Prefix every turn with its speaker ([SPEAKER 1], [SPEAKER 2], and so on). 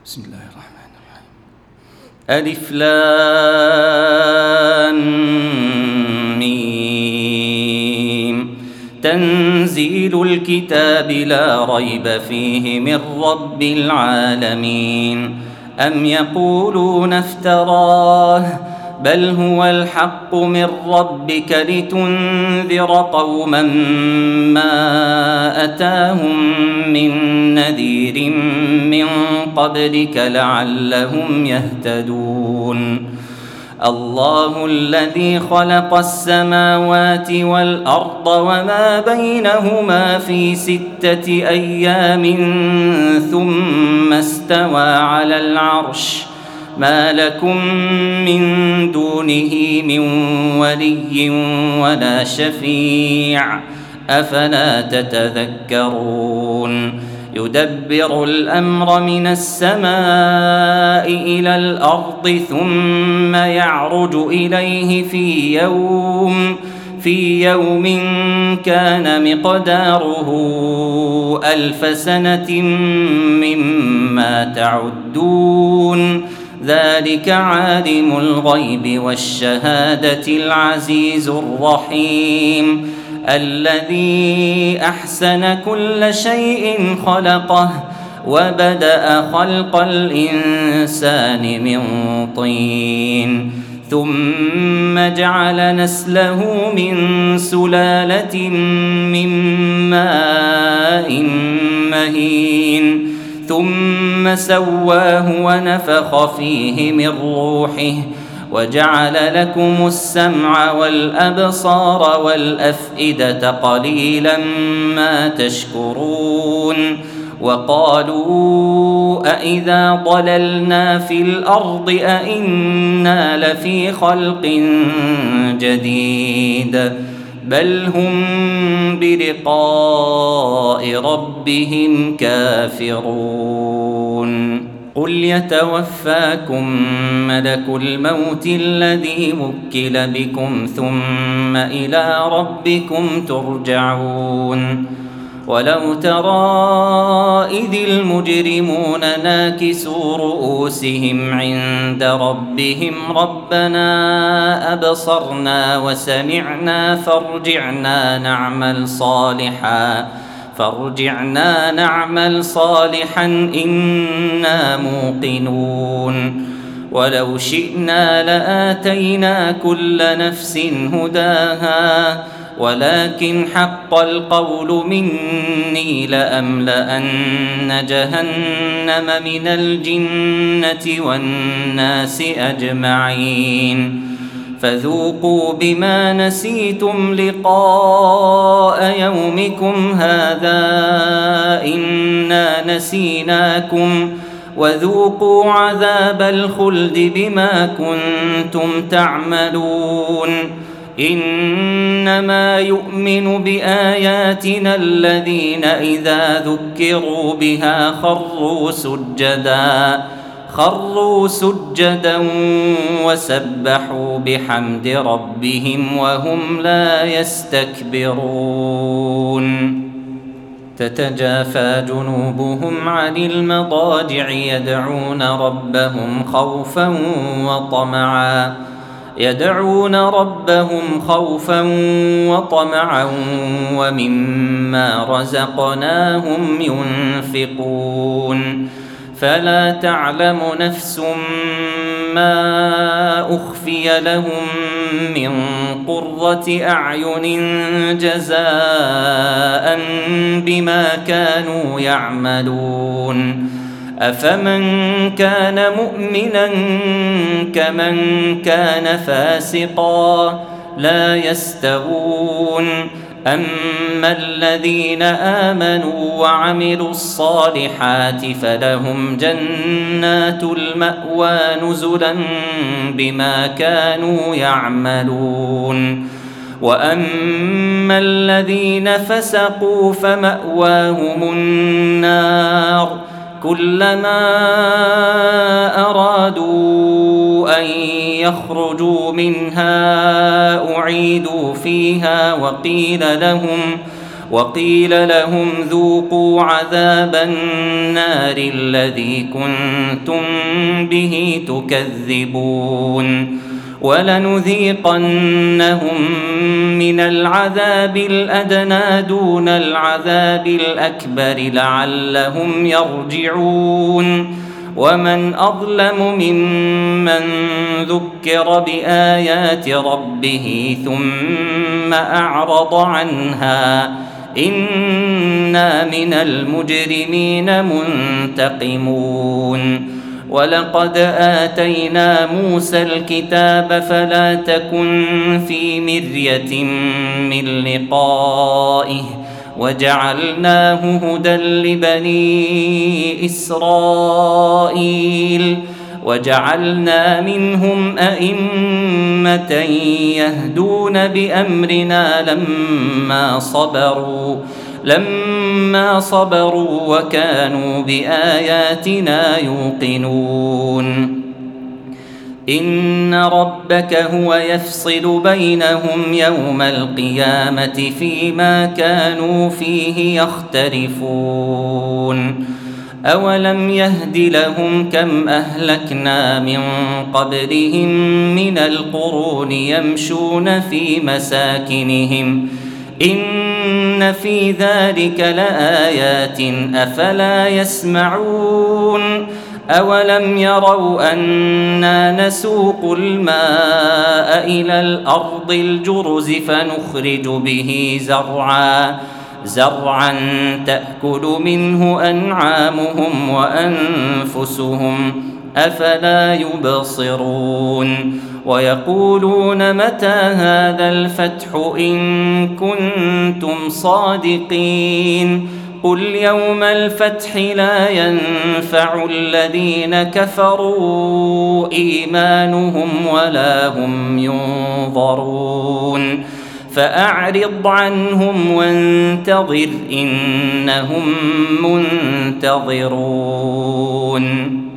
[SPEAKER 1] بسم الله الرحمن الرحيم. ألف لام ميم. تنزيل الكتاب لا ريب فيه من رب العالمين. أم يقولون افتراه بل هو الحق من ربك لتنذر قوما ما أتاهم من نذير من قبلك لعلهم يهتدون. الله الذي خلق السماوات والأرض وما بينهما في 6 أيام ثم استوى على العرش ما لكم من دونه من ولي ولا شفيع أفلا تتذكرون. يدبر الأمر من السماء إلى الأرض ثم يعرج إليه في يوم كان مقداره 1000 سنة مما تعدون. ذلك عالم الغيب والشهادة العزيز الرحيم الذي أحسن كل شيء خلقه وبدأ خلق الإنسان من طين ثم جعل نسله من سلالة من ماء مهين ثم سواه ونفخ فيه من روحه وجعل لكم السمع والأبصار والأفئدة قليلا ما تشكرون. وقالوا أإذا ضللنا في الأرض أإنا لفي خلق جديد بل هم بلقاء ربهم كافرون. قل يتوفاكم ملك الموت الذي وكل بكم ثم إلى ربكم ترجعون. ولو ترى إذ المجرمون ناكسوا رؤوسهم عند ربهم ربنا أبصرنا وسمعنا فارجعنا نعمل صالحا إنا موقنون. ولو شئنا لآتينا كل نفس هداها ولكن حق القول مني لأملأن جهنم من الجنة والناس أجمعين. فذوقوا بما نسيتم لقاء يومكم هذا إنا نسيناكم وذوقوا عذاب الخلد بما كنتم تعملون. إنما يؤمن بآياتنا الذين إذا ذكروا بها خروا سجدا وسبحوا بحمد ربهم وهم لا يستكبرون. تتجافى جنوبهم عن المضاجع يدعون ربهم خوفا وطمعا ومما رزقناهم ينفقون. فلا تعلم نفس ما أخفي لهم من قرة أعين جزاء بما كانوا يعملون. أفمن كان مؤمنا كمن كان فاسقا لا يستوون. أما الذين آمنوا وعملوا الصالحات فلهم جنات المأوى نزلا بما كانوا يعملون. وأما الذين فسقوا فمأواهم النار كلما أرادوا أن يخرجوا منها أعيدوا فيها وقيل لهم ذوقوا عذاب النار الذي كنتم به تكذبون ولنذيقنهم من العذاب الأدنى دون العذاب الأكبر لعلهم يرجعون ومن أظلم ممن ذكر بآيات ربه ثم أعرض عنها إنا من المجرمين منتقمون ولقد آتينا موسى الكتاب فلا تكن في مرية من لقائه وجعلناه هدى لبني إسرائيل وجعلنا منهم أئمة يهدون بأمرنا لما صبروا وكانوا بآياتنا يوقنون إن ربك هو يفصل بينهم يوم القيامة فيما كانوا فيه يختلفون أولم يهد لهم كم أهلكنا من قبلهم من القرون يمشون في مساكنهم إن في ذلك لآيات أفلا يسمعون أولم يروا أنا نسوق الماء إلى الأرض الجرز فنخرج به زرعا تأكل منه أنعامهم وأنفسهم أفلا يبصرون ويقولون متى هذا الفتح إن كنتم صادقين قل يوم الفتح لا ينفع الذين كفروا إيمانهم ولا هم ينظرون فأعرض عنهم وانتظر إنهم منتظرون